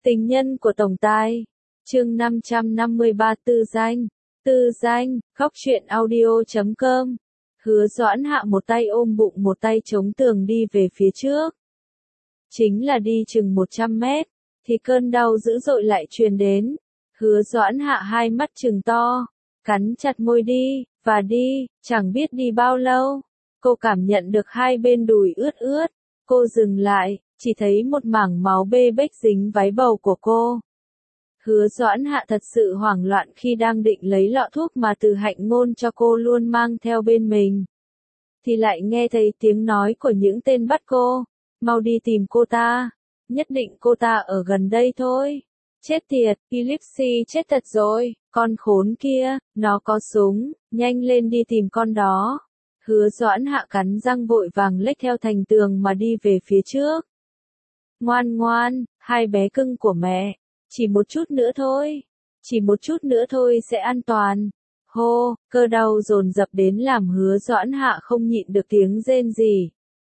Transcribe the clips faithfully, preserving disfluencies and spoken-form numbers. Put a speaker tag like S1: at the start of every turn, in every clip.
S1: Tình nhân của tổng tài. Chương năm trăm năm mươi ba Tư danh. Tư danh, khóc chuyện audio chấm com. Hứa Doãn Hạ một tay ôm bụng một tay chống tường đi về phía trước. Chính là đi chừng một trăm mét, thì cơn đau dữ dội lại truyền đến. Hứa Doãn Hạ hai mắt trừng to, cắn chặt môi đi, và đi, chẳng biết đi bao lâu. Cô cảm nhận được hai bên đùi ướt ướt. Cô dừng lại, chỉ thấy một mảng máu bê bết dính váy bầu của cô. Hứa Doãn Hạ thật sự hoảng loạn khi đang định lấy lọ thuốc mà Từ Hạnh Ngôn cho cô luôn mang theo bên mình. Thì lại nghe thấy tiếng nói của những tên bắt cô. Mau đi tìm cô ta. Nhất định cô ta ở gần đây thôi. Chết tiệt, Ellipsi chết thật rồi. Con khốn kia, nó có súng, nhanh lên đi tìm con đó. Hứa Doãn Hạ cắn răng vội vàng lếch theo thành tường mà đi về phía trước. Ngoan ngoan, hai bé cưng của mẹ. Chỉ một chút nữa thôi. Chỉ một chút nữa thôi sẽ an toàn. Hô, cơ đau dồn dập đến làm Hứa Doãn Hạ không nhịn được tiếng rên rỉ.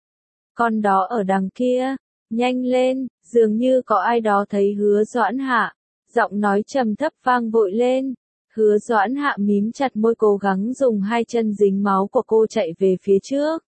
S1: Con đó ở đằng kia. Nhanh lên, dường như có ai đó thấy Hứa Doãn Hạ. Giọng nói trầm thấp vang vội lên. Hứa Doãn Hạ mím chặt môi cố gắng dùng hai chân dính máu của cô chạy về phía trước.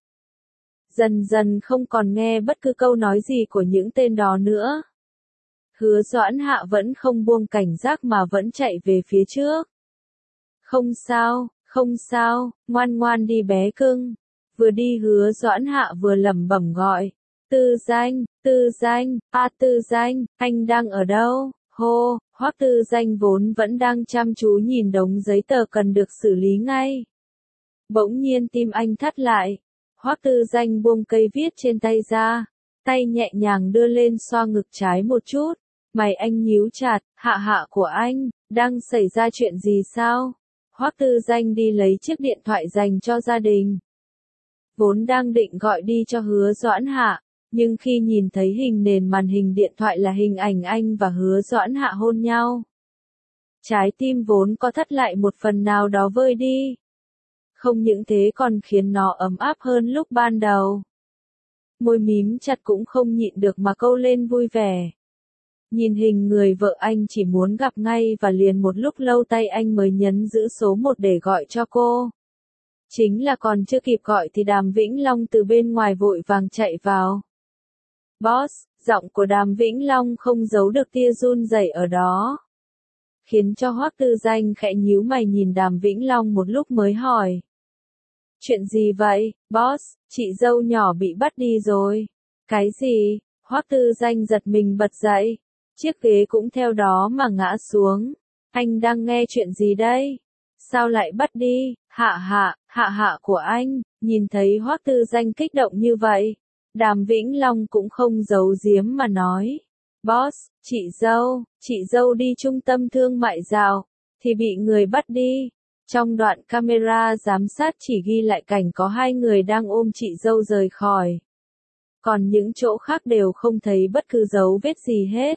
S1: Dần dần không còn nghe bất cứ câu nói gì của những tên đó nữa. Hứa Doãn Hạ vẫn không buông cảnh giác mà vẫn chạy về phía trước. Không sao, không sao, ngoan ngoan đi bé cưng. Vừa đi Hứa Doãn Hạ vừa lẩm bẩm gọi. Tư danh, Tư danh, a Tư danh, anh đang ở đâu? Hô, Hoắc Tư Danh vốn vẫn đang chăm chú nhìn đống giấy tờ cần được xử lý ngay. Bỗng nhiên tim anh thắt lại. Hoắc Tư Danh buông cây viết trên tay ra, tay nhẹ nhàng đưa lên xoa ngực trái một chút. Mày anh nhíu chặt, Hạ Hạ của anh, đang xảy ra chuyện gì sao? Hoắc Tư Danh đi lấy chiếc điện thoại dành cho gia đình. Vốn đang định gọi đi cho Hứa Doãn Hạ. Nhưng khi nhìn thấy hình nền màn hình điện thoại là hình ảnh anh và Hứa Doãn Hạ hôn nhau. Trái tim vốn có thắt lại một phần nào đó vơi đi. Không những thế còn khiến nó ấm áp hơn lúc ban đầu. Môi mím chặt cũng không nhịn được mà câu lên vui vẻ. Nhìn hình người vợ anh chỉ muốn gặp ngay và liền một lúc lâu tay anh mới nhấn giữ số một để gọi cho cô. Chính là còn chưa kịp gọi thì Đàm Vĩnh Long từ bên ngoài vội vàng chạy vào. Boss, giọng của Đàm Vĩnh Long không giấu được tia run rẩy ở đó. Khiến cho Hoắc Tư Danh khẽ nhíu mày nhìn Đàm Vĩnh Long một lúc mới hỏi. Chuyện gì vậy, boss, chị dâu nhỏ bị bắt đi rồi. Cái gì? Hoắc Tư Danh giật mình bật dậy. Chiếc ghế cũng theo đó mà ngã xuống. Anh đang nghe chuyện gì đây? Sao lại bắt đi? Hạ Hạ, Hạ Hạ của anh. Nhìn thấy Hoắc Tư Danh kích động như vậy. Đàm Vĩnh Long cũng không giấu giếm mà nói. Boss, chị dâu, chị dâu đi trung tâm thương mại dạo, thì bị người bắt đi. Trong đoạn camera giám sát chỉ ghi lại cảnh có hai người đang ôm chị dâu rời khỏi. Còn những chỗ khác đều không thấy bất cứ dấu vết gì hết.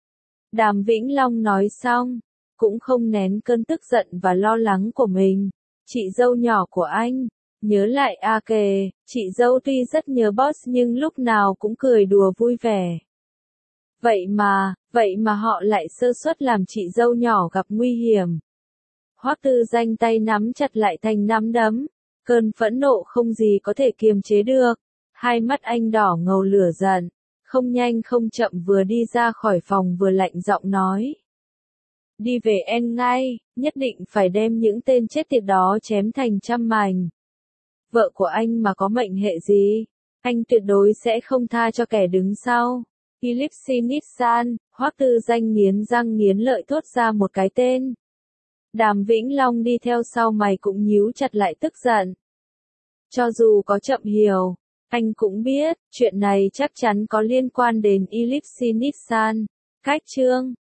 S1: Đàm Vĩnh Long nói xong, cũng không nén cơn tức giận và lo lắng của mình. Chị dâu nhỏ của anh. Nhớ lại a kề, chị dâu tuy rất nhớ boss nhưng lúc nào cũng cười đùa vui vẻ. Vậy mà, vậy mà họ lại sơ suất làm chị dâu nhỏ gặp nguy hiểm. Hoắc Tư Danh tay nắm chặt lại thành nắm đấm. Cơn phẫn nộ không gì có thể kiềm chế được. Hai mắt anh đỏ ngầu lửa giận. Không nhanh không chậm vừa đi ra khỏi phòng vừa lạnh giọng nói. Đi về en ngay, nhất định phải đem những tên chết tiệt đó chém thành trăm mảnh. Vợ của anh mà có mệnh hệ gì, anh tuyệt đối sẽ không tha cho kẻ đứng sau. Ellipsi Nissan, Hoắc Tư Danh nghiến răng nghiến lợi thốt ra một cái tên. Đàm Vĩnh Long đi theo sau mày cũng nhíu chặt lại tức giận. Cho dù có chậm hiểu, anh cũng biết, chuyện này chắc chắn có liên quan đến Ellipsi Nissan. Cách chương